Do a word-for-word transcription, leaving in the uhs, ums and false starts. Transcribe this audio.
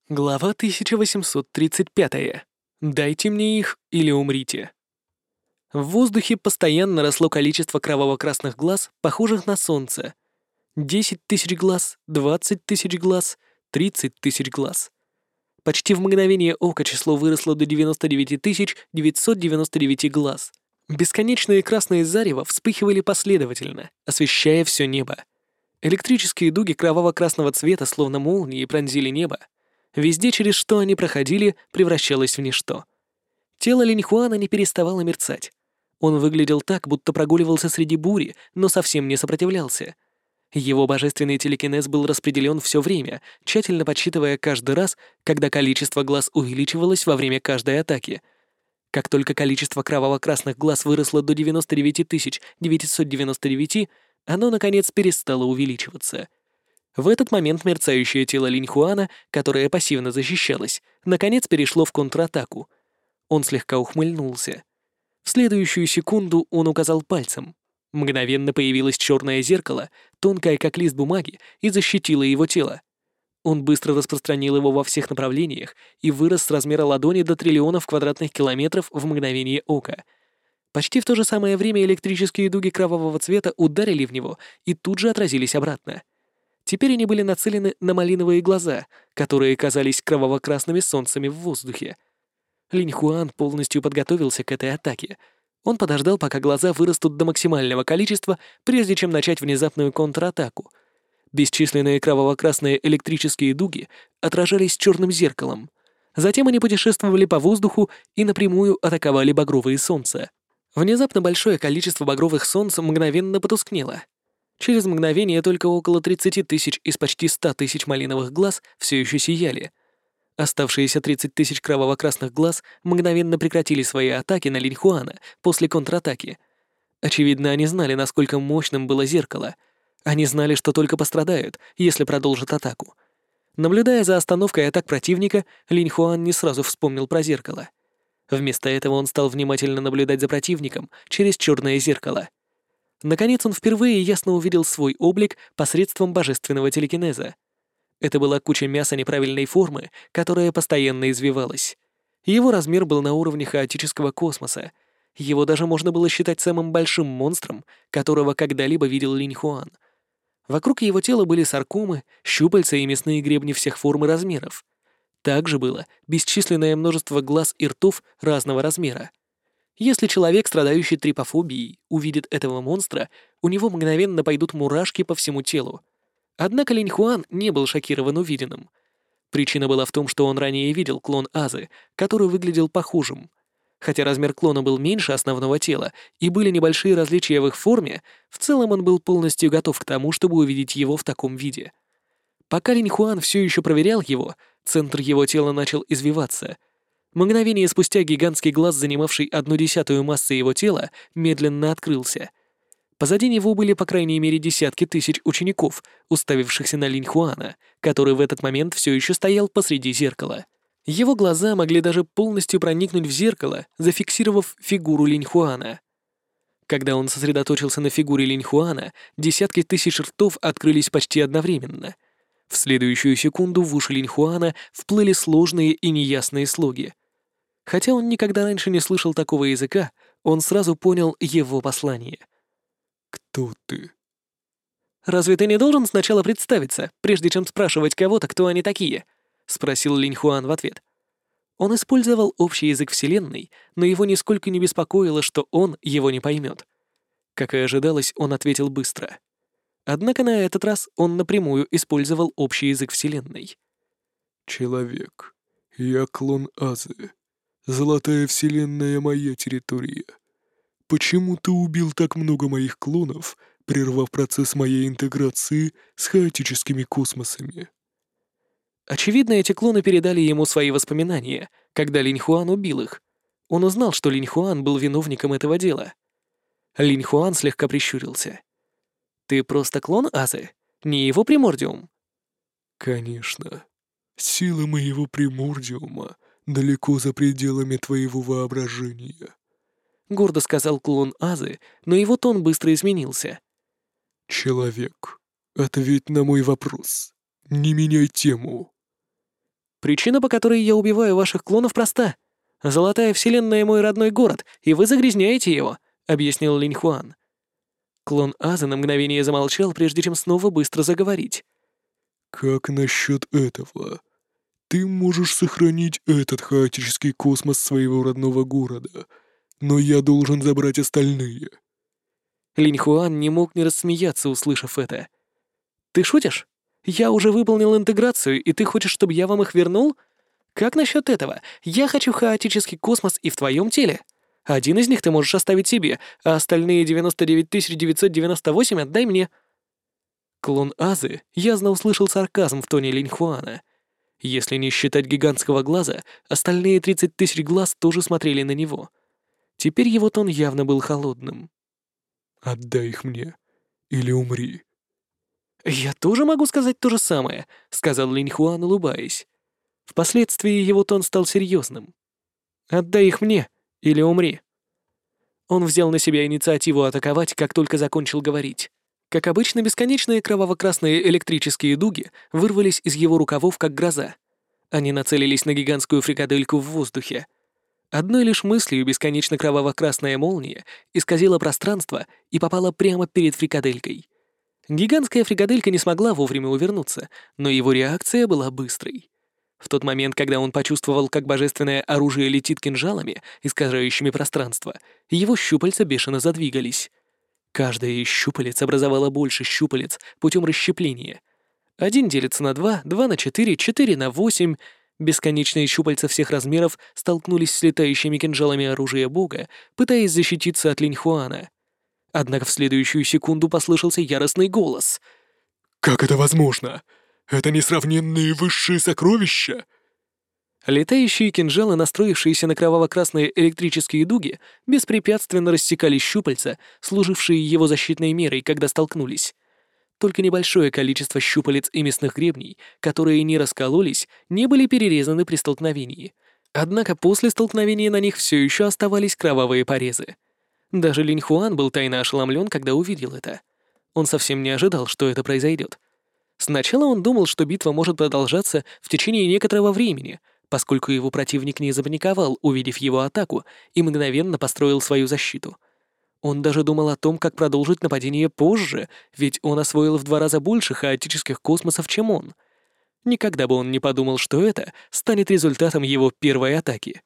Глава тысяча восемьсот тридцать пять. Дайте мне их или умрите. В воздухе постоянно росло количество кроваво-красных глаз, похожих на солнце. Десять тысяч глаз, двадцать тысяч глаз, тридцать тысяч глаз. Почти в мгновение ока число выросло до девяноста девяти тысяч девятисот девяноста девяти глаз. Бесконечные красные зарева вспыхивали последовательно, освещая все небо. Электрические дуги кроваво-красного цвета, словно молнии, пронзили небо. Везде, через что они проходили, превращалось в ничто. Тело Линьхуана не переставало мерцать. Он выглядел так, будто прогуливался среди бури, но совсем не сопротивлялся. Его божественный телекинез был распределен все время, тщательно подсчитывая каждый раз, когда количество глаз увеличивалось во время каждой атаки. Как только количество кроваво-красных глаз выросло до девяноста девяти тысяч девятисот девяноста девяти, оно, наконец, перестало увеличиваться. В этот момент мерцающее тело Линьхуана, которое пассивно защищалось, наконец перешло в контратаку. Он слегка ухмыльнулся. В следующую секунду он указал пальцем. Мгновенно появилось черное зеркало, тонкое как лист бумаги, и защитило его тело. Он быстро распространил его во всех направлениях и вырос с размера ладони до триллионов квадратных километров в мгновение ока. Почти в то же самое время электрические дуги кровавого цвета ударили в него и тут же отразились обратно. Теперь они были нацелены на малиновые глаза, которые казались кроваво-красными солнцами в воздухе. Линьхуан полностью подготовился к этой атаке. Он подождал, пока глаза вырастут до максимального количества, прежде чем начать внезапную контратаку. Бесчисленные кроваво-красные электрические дуги отражались черным зеркалом. Затем они путешествовали по воздуху и напрямую атаковали багровые солнца. Внезапно большое количество багровых солнц мгновенно потускнело. Через мгновение только около тридцати тысяч из почти ста тысяч малиновых глаз все еще сияли. Оставшиеся тридцать тысяч кроваво-красных глаз мгновенно прекратили свои атаки на Линьхуана после контратаки. Очевидно, они знали, насколько мощным было зеркало. Они знали, что только пострадают, если продолжат атаку. Наблюдая за остановкой атак противника, Линьхуан не сразу вспомнил про зеркало. Вместо этого он стал внимательно наблюдать за противником через черное зеркало. Наконец он впервые ясно увидел свой облик посредством божественного телекинеза. Это была куча мяса неправильной формы, которая постоянно извивалась. Его размер был на уровне хаотического космоса. Его даже можно было считать самым большим монстром, которого когда-либо видел Линьхуан. Вокруг его тела были саркомы, щупальца и мясные гребни всех форм и размеров. Также было бесчисленное множество глаз и ртов разного размера. Если человек, страдающий трипофобией, увидит этого монстра, у него мгновенно пойдут мурашки по всему телу. Однако Линьхуан не был шокирован увиденным. Причина была в том, что он ранее видел клон Азы, который выглядел похожим. Хотя размер клона был меньше основного тела и были небольшие различия в их форме, в целом он был полностью готов к тому, чтобы увидеть его в таком виде. Пока Линьхуан все еще проверял его, центр его тела начал извиваться. Мгновение спустя гигантский глаз, занимавший одну десятую массы его тела, медленно открылся. Позади него были по крайней мере десятки тысяч учеников, уставившихся на Линьхуана, который в этот момент все еще стоял посреди зеркала. Его глаза могли даже полностью проникнуть в зеркало, зафиксировав фигуру Линьхуана. Когда он сосредоточился на фигуре Линьхуана, десятки тысяч ртов открылись почти одновременно. В следующую секунду в уши Линьхуана вплыли сложные и неясные слоги. Хотя он никогда раньше не слышал такого языка, он сразу понял его послание. «Кто ты?» «Разве ты не должен сначала представиться, прежде чем спрашивать кого-то, кто они такие?» — спросил Линьхуан в ответ. Он использовал общий язык Вселенной, но его нисколько не беспокоило, что он его не поймет. Как и ожидалось, он ответил быстро. Однако на этот раз он напрямую использовал общий язык Вселенной. «Человек, я клон Азы. Золотая Вселенная — моя территория. Почему ты убил так много моих клонов, прервав процесс моей интеграции с хаотическими космосами?» Очевидно, эти клоны передали ему свои воспоминания, когда Линьхуан убил их. Он узнал, что Линьхуан был виновником этого дела. Линьхуан слегка прищурился. «Ты просто клон Азы? Не его примордиум?» «Конечно. Сила моего примордиума далеко за пределами твоего воображения», — гордо сказал клон Азы, но его тон быстро изменился. «Человек, ответь на мой вопрос. Не меняй тему». Причина, по которой я убиваю ваших клонов, проста. Золотая вселенная — мой родной город, и вы загрязняете его», — объяснил Линь Хуан. Клон Азы на мгновение замолчал, прежде чем снова быстро заговорить. «Как насчет этого? Ты можешь сохранить этот хаотический космос своего родного города, но я должен забрать остальные». Линь Хуан не мог не рассмеяться, услышав это. «Ты шутишь? Я уже выполнил интеграцию, и ты хочешь, чтобы я вам их вернул? Как насчет этого? Я хочу хаотический космос и в твоем теле. Один из них ты можешь оставить себе, а остальные девяносто девять тысяч девятьсот девяносто восемь отдай мне». Клон Азы ясно услышал сарказм в тоне Линь Хуана. Если не считать гигантского глаза, остальные тридцать тысяч глаз тоже смотрели на него. Теперь его тон явно был холодным. «Отдай их мне, или умри». «Я тоже могу сказать то же самое», — сказал Линь Хуан, улыбаясь. Впоследствии его тон стал серьезным. «Отдай их мне, или умри». Он взял на себя инициативу атаковать, как только закончил говорить. Как обычно, бесконечные кроваво-красные электрические дуги вырвались из его рукавов, как гроза. Они нацелились на гигантскую фрикадельку в воздухе. Одной лишь мыслью бесконечно кроваво-красная молния исказила пространство и попала прямо перед фрикаделькой. Гигантская фрикаделька не смогла вовремя увернуться, но его реакция была быстрой. В тот момент, когда он почувствовал, как божественное оружие летит кинжалами, искажающими пространство, его щупальца бешено задвигались. Каждая из щупалец образовала больше щупалец путем расщепления. Один делится на два, два на четыре, четыре на восемь. Бесконечные щупальца всех размеров столкнулись с летающими кинжалами оружия бога, пытаясь защититься от Линь Хуана. Однако в следующую секунду послышался яростный голос. «Как это возможно? Это несравненные высшие сокровища!» Летающие кинжалы, настроившиеся на кроваво-красные электрические дуги, беспрепятственно рассекали щупальца, служившие его защитной мерой, когда столкнулись. Только небольшое количество щупалец и мясных гребней, которые не раскололись, не были перерезаны при столкновении. Однако после столкновения на них все еще оставались кровавые порезы. Даже Линь Хуан был тайно ошеломлен, когда увидел это. Он совсем не ожидал, что это произойдет. Сначала он думал, что битва может продолжаться в течение некоторого времени, поскольку его противник не запаниковал, увидев его атаку, и мгновенно построил свою защиту. Он даже думал о том, как продолжить нападение позже, ведь он освоил в два раза больше хаотических космосов, чем он. Никогда бы он не подумал, что это станет результатом его первой атаки.